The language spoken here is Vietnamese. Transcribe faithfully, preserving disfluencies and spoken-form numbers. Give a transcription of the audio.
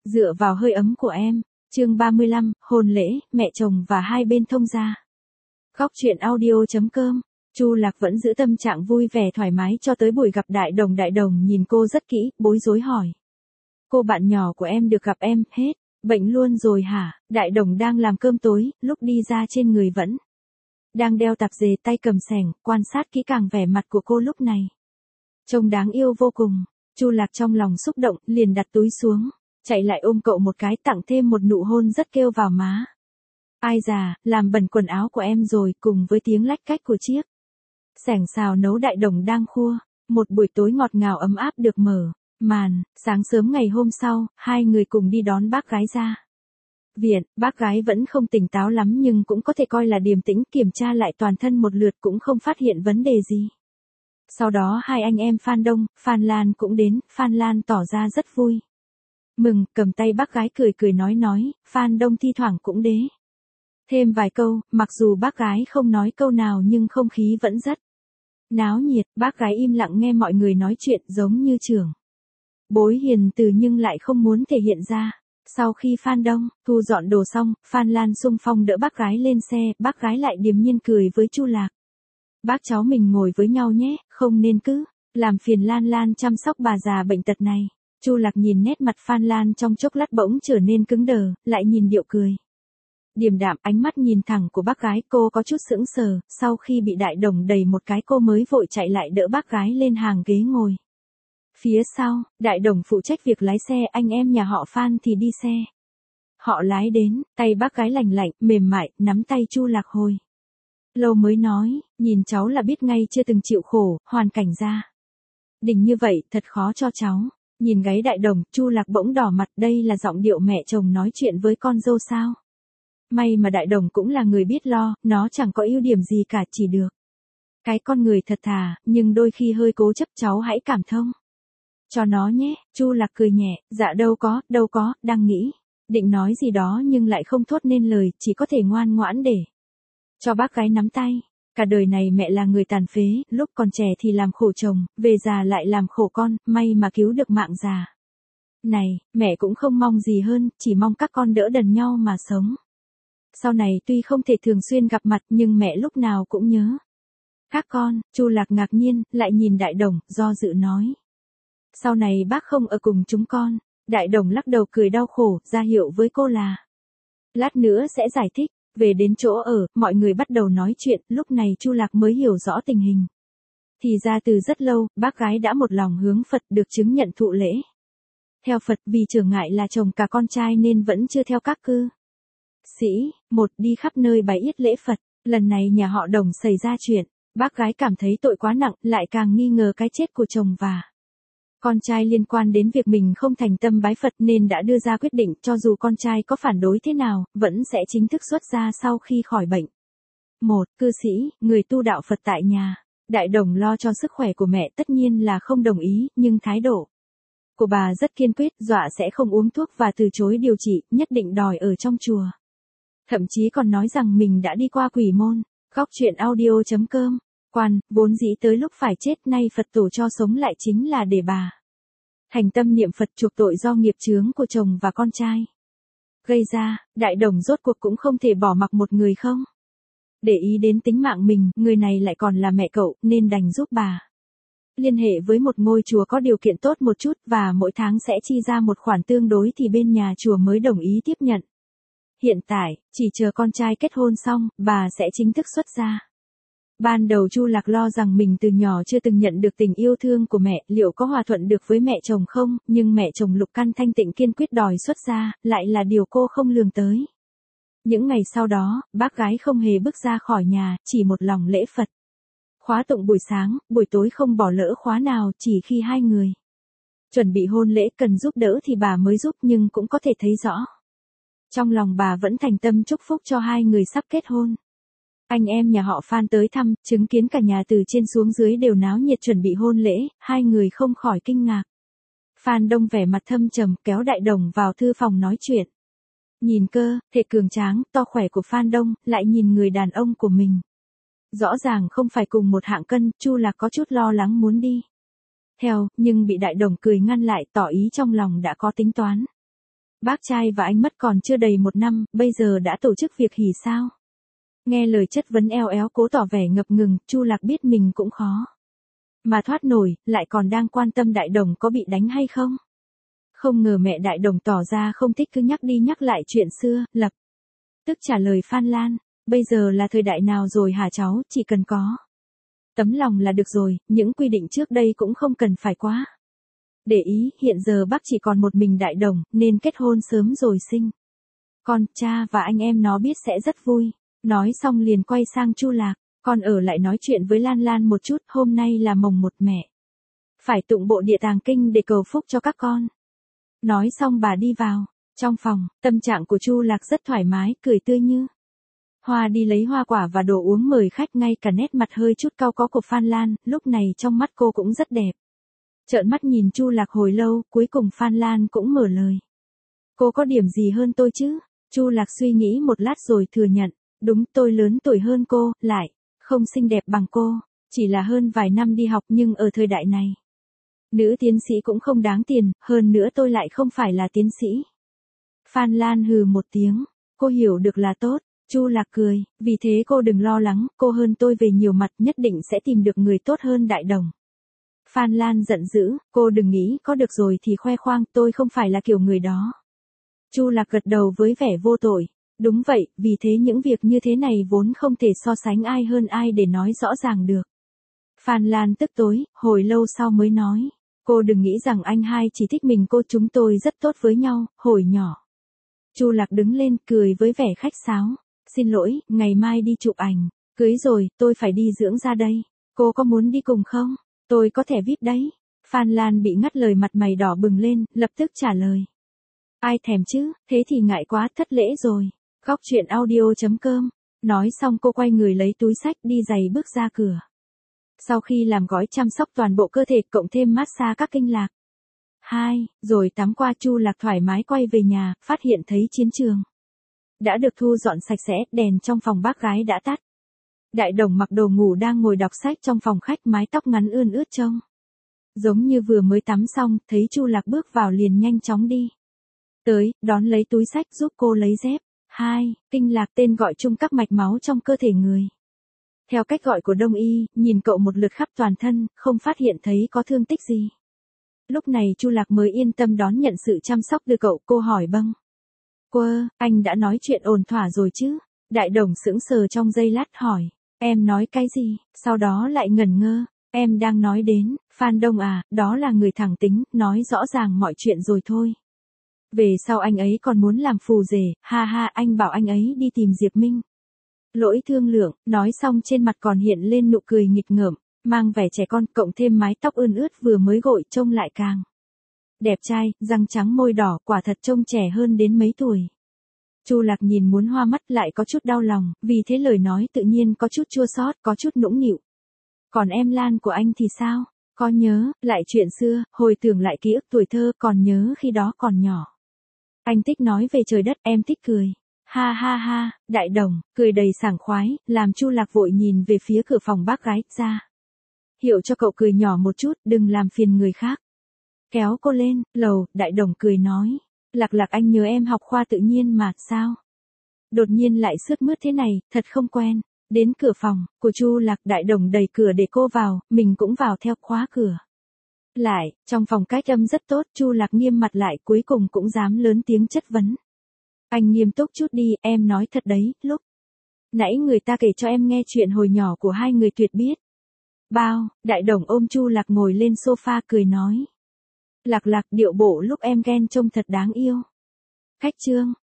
Dựa vào hơi ấm của em. Chương ba mươi lăm, hôn lễ, mẹ chồng và hai bên thông gia. Góc truyện audio chấm com. Chu Lạc vẫn giữ tâm trạng vui vẻ thoải mái cho tới buổi gặp Đại Đồng. Đại Đồng nhìn cô rất kỹ, bối rối hỏi. Cô bạn nhỏ của em được gặp em, hết, bệnh luôn rồi hả? Đại Đồng đang làm cơm tối, lúc đi ra trên người vẫn đang đeo tạp dề, tay cầm xẻng, quan sát kỹ càng vẻ mặt của cô lúc này. Trông đáng yêu vô cùng. Chu Lạc trong lòng xúc động, liền đặt túi xuống, chạy lại ôm cậu một cái, tặng thêm một nụ hôn rất kêu vào má. Ai già, làm bẩn quần áo của em rồi, cùng với tiếng lách cách của chiếc xẻng xào nấu Đại Đồng đang khua. Một buổi tối ngọt ngào ấm áp được mở màn. Sáng sớm ngày hôm sau, hai người cùng đi đón bác gái ra viện. Bác gái vẫn không tỉnh táo lắm nhưng cũng có thể coi là điềm tĩnh, kiểm tra lại toàn thân một lượt cũng không phát hiện vấn đề gì. Sau đó hai anh em Phan Đông, Phan Lan cũng đến. Phan Lan tỏ ra rất vui mừng, cầm tay bác gái cười cười nói nói. Phan Đông thi thoảng cũng đế thêm vài câu, mặc dù bác gái không nói câu nào nhưng không khí vẫn rất náo nhiệt. Bác gái im lặng nghe mọi người nói chuyện, giống như trưởng bối hiền từ nhưng lại không muốn thể hiện ra. Sau khi Phan Đông thu dọn đồ xong, Phan Lan xung phong đỡ bác gái lên xe. Bác gái lại điềm nhiên cười với Chu Lạc. Bác cháu mình ngồi với nhau nhé, không nên cứ làm phiền Lan Lan chăm sóc bà già bệnh tật này. Chu Lạc nhìn nét mặt Phan Lan trong chốc lát bỗng trở nên cứng đờ, lại nhìn điệu cười điềm đạm, ánh mắt nhìn thẳng của bác gái. Cô có chút sững sờ, sau khi bị Đại Đồng đẩy một cái cô mới vội chạy lại đỡ bác gái lên hàng ghế ngồi. Phía sau, Đại Đồng phụ trách việc lái xe, anh em nhà họ Phan thì đi xe. Họ lái đến, tay bác gái lành lạnh, mềm mại, nắm tay Chu Lạc hồi lâu mới nói, nhìn cháu là biết ngay chưa từng chịu khổ, hoàn cảnh gia đình như vậy, thật khó cho cháu. Nhìn gáy Đại Đồng, Chu Lạc bỗng đỏ mặt, đây là giọng điệu mẹ chồng nói chuyện với con dâu sao? May mà Đại Đồng cũng là người biết lo, nó chẳng có ưu điểm gì cả, chỉ được cái con người thật thà, nhưng đôi khi hơi cố chấp, cháu hãy cảm thông cho nó nhé. Chu Lạc cười nhẹ, dạ đâu có, đâu có, đang nghĩ định nói gì đó nhưng lại không thốt nên lời, chỉ có thể ngoan ngoãn để cho bác gái nắm tay. Cả đời này mẹ là người tàn phế, lúc còn trẻ thì làm khổ chồng, về già lại làm khổ con, may mà cứu được mạng già này, mẹ cũng không mong gì hơn, chỉ mong các con đỡ đần nhau mà sống. Sau này tuy không thể thường xuyên gặp mặt nhưng mẹ lúc nào cũng nhớ các con. Chu Lạc ngạc nhiên, lại nhìn Đại Đồng, do dự nói. Sau này bác không ở cùng chúng con. Đại Đồng lắc đầu cười đau khổ, ra hiệu với cô là lát nữa sẽ giải thích. Về đến chỗ ở, mọi người bắt đầu nói chuyện, lúc này Chu Lạc mới hiểu rõ tình hình. Thì ra từ rất lâu, bác gái đã một lòng hướng Phật, được chứng nhận thụ lễ theo Phật, vì trở ngại là chồng cả con trai nên vẫn chưa theo các cư sĩ, một đi khắp nơi bái yết lễ Phật. Lần này nhà họ Đồng xảy ra chuyện, bác gái cảm thấy tội quá nặng, lại càng nghi ngờ cái chết của chồng và con trai liên quan đến việc mình không thành tâm bái Phật, nên đã đưa ra quyết định cho dù con trai có phản đối thế nào, vẫn sẽ chính thức xuất gia sau khi khỏi bệnh. Một cư sĩ, người tu đạo Phật tại nhà. Đại Đồng lo cho sức khỏe của mẹ tất nhiên là không đồng ý, nhưng thái độ của bà rất kiên quyết, dọa sẽ không uống thuốc và từ chối điều trị, nhất định đòi ở trong chùa. Thậm chí còn nói rằng mình đã đi qua quỷ môn. Góc truyện audio chấm com. Quan, vốn dĩ tới lúc phải chết, nay Phật tổ cho sống lại chính là để bà thành tâm niệm Phật chuộc tội do nghiệp chướng của chồng và con trai gây ra. Đại Đồng rốt cuộc cũng không thể bỏ mặc một người không để ý đến tính mạng mình, người này lại còn là mẹ cậu, nên đành giúp bà liên hệ với một ngôi chùa có điều kiện tốt một chút, và mỗi tháng sẽ chi ra một khoản tương đối thì bên nhà chùa mới đồng ý tiếp nhận. Hiện tại, chỉ chờ con trai kết hôn xong, bà sẽ chính thức xuất gia. Ban đầu Chu Lạc lo rằng mình từ nhỏ chưa từng nhận được tình yêu thương của mẹ, liệu có hòa thuận được với mẹ chồng không, nhưng mẹ chồng Lục Căn Thanh Tịnh kiên quyết đòi xuất gia, lại là điều cô không lường tới. Những ngày sau đó, bác gái không hề bước ra khỏi nhà, chỉ một lòng lễ Phật. Khóa tụng buổi sáng, buổi tối không bỏ lỡ khóa nào, chỉ khi hai người chuẩn bị hôn lễ cần giúp đỡ thì bà mới giúp, nhưng cũng có thể thấy rõ trong lòng bà vẫn thành tâm chúc phúc cho hai người sắp kết hôn. Anh em nhà họ Phan tới thăm, chứng kiến cả nhà từ trên xuống dưới đều náo nhiệt chuẩn bị hôn lễ, hai người không khỏi kinh ngạc. Phan Đông vẻ mặt thâm trầm, kéo Đại Đồng vào thư phòng nói chuyện. Nhìn cơ thể cường tráng, to khỏe của Phan Đông, lại nhìn người đàn ông của mình. Rõ ràng không phải cùng một hạng cân, Chu Lạc có chút lo lắng muốn đi theo, nhưng bị Đại Đồng cười ngăn lại, tỏ ý trong lòng đã có tính toán. Bác trai và anh mất còn chưa đầy một năm, bây giờ đã tổ chức việc hỉ sao? Nghe lời chất vấn eo éo cố tỏ vẻ ngập ngừng, Chu Lạc biết mình cũng khó mà thoát nổi, lại còn đang quan tâm Đại Đồng có bị đánh hay không. Không ngờ mẹ Đại Đồng tỏ ra không thích cứ nhắc đi nhắc lại chuyện xưa, lập tức trả lời Phan Lan, bây giờ là thời đại nào rồi hả cháu, chỉ cần có tấm lòng là được rồi, những quy định trước đây cũng không cần phải quá để ý, hiện giờ bác chỉ còn một mình Đại Đồng, nên kết hôn sớm rồi sinh con, cha và anh em nó biết sẽ rất vui. Nói xong liền quay sang Chu Lạc, con ở lại nói chuyện với Lan Lan một chút, hôm nay là mồng một mẹ. Phải tụng bộ địa tàng kinh để cầu phúc cho các con. Nói xong bà đi vào. Trong phòng, tâm trạng của Chu Lạc rất thoải mái, cười tươi như hoa đi lấy hoa quả và đồ uống mời khách, ngay cả nét mặt hơi chút cau có của Phan Lan, lúc này trong mắt cô cũng rất đẹp. Trợn mắt nhìn Chu Lạc hồi lâu, cuối cùng Phan Lan cũng mở lời. Cô có điểm gì hơn tôi chứ? Chu Lạc suy nghĩ một lát rồi thừa nhận. Đúng, tôi lớn tuổi hơn cô, lại không xinh đẹp bằng cô, chỉ là hơn vài năm đi học, nhưng ở thời đại này, nữ tiến sĩ cũng không đáng tiền, hơn nữa tôi lại không phải là tiến sĩ. Phan Lan hừ một tiếng, cô hiểu được là tốt. Chu Lạc cười, vì thế cô đừng lo lắng, cô hơn tôi về nhiều mặt, nhất định sẽ tìm được người tốt hơn Đại Đồng. Phan Lan giận dữ, cô đừng nghĩ có được rồi thì khoe khoang, tôi không phải là kiểu người đó. Chu Lạc gật đầu với vẻ vô tội. Đúng vậy, vì thế những việc như thế này vốn không thể so sánh ai hơn ai để nói rõ ràng được. Phan Lan tức tối, hồi lâu sau mới nói. Cô đừng nghĩ rằng anh hai chỉ thích mình cô, chúng tôi rất tốt với nhau, hồi nhỏ. Chu Lạc đứng lên cười với vẻ khách sáo. Xin lỗi, ngày mai đi chụp ảnh. Cưới rồi, tôi phải đi dưỡng da đây. Cô có muốn đi cùng không? Tôi có thẻ vi ai pi đấy. Phan Lan bị ngắt lời, mặt mày đỏ bừng lên, lập tức trả lời. Ai thèm chứ, thế thì ngại quá, thất lễ rồi. Góc truyện audio chấm com. Nói xong cô quay người lấy túi xách đi giày bước ra cửa. Sau khi làm gói chăm sóc toàn bộ cơ thể cộng thêm massage các kinh lạc. Hai, rồi tắm qua, Chu Lạc thoải mái quay về nhà, phát hiện thấy chiến trường đã được thu dọn sạch sẽ, đèn trong phòng bác gái đã tắt. Đại Đồng mặc đồ ngủ đang ngồi đọc sách trong phòng khách, mái tóc ngắn ươn ướt trông giống như vừa mới tắm xong, thấy Chu Lạc bước vào liền nhanh chóng đi tới, đón lấy túi xách giúp cô lấy dép. Hai, kinh lạc tên gọi chung các mạch máu trong cơ thể người. Theo cách gọi của Đông y, nhìn cậu một lượt khắp toàn thân, không phát hiện thấy có thương tích gì. Lúc này Chu Lạc mới yên tâm đón nhận sự chăm sóc từ cậu, cô hỏi bâng. Quơ, anh đã nói chuyện ổn thỏa rồi chứ? Đại Đồng sững sờ trong giây lát hỏi. Em nói cái gì? Sau đó lại ngẩn ngơ. Em đang nói đến, Phan Đông à, đó là người thẳng tính, nói rõ ràng mọi chuyện rồi thôi. Về sau anh ấy còn muốn làm phù rể, ha ha, anh bảo anh ấy đi tìm Diệp Minh. Lỗi thương lượng, nói xong trên mặt còn hiện lên nụ cười nghịch ngợm, mang vẻ trẻ con, cộng thêm mái tóc ươn ướt vừa mới gội trông lại càng đẹp trai, răng trắng môi đỏ, quả thật trông trẻ hơn đến mấy tuổi. Chu Lạc nhìn muốn hoa mắt, lại có chút đau lòng, vì thế lời nói tự nhiên có chút chua xót, có chút nũng nịu. Còn em Lan của anh thì sao? Có nhớ lại chuyện xưa, hồi tưởng lại ký ức tuổi thơ, còn nhớ khi đó còn nhỏ. Anh thích nói về trời đất, em thích cười. Ha ha ha, Đại Đồng, cười đầy sảng khoái, làm Chu Lạc vội nhìn về phía cửa phòng bác gái, ra hiệu cho cậu cười nhỏ một chút, đừng làm phiền người khác. Kéo cô lên, lầu, Đại Đồng cười nói. Lạc Lạc, anh nhớ em học khoa tự nhiên mà, sao? Đột nhiên lại sướt mướt thế này, thật không quen. Đến cửa phòng của Chu Lạc, Đại Đồng đẩy cửa để cô vào, mình cũng vào theo, khóa cửa lại. Trong phòng cách âm rất tốt, Chu Lạc nghiêm mặt lại, cuối cùng cũng dám lớn tiếng chất vấn. Anh nghiêm túc chút đi, em nói thật đấy, lúc nãy người ta kể cho em nghe chuyện hồi nhỏ của hai người tuyệt biết bao. Đại Đồng ôm Chu Lạc ngồi lên sofa cười nói. Lạc Lạc, điệu bộ lúc em ghen trông thật đáng yêu. Khách trương,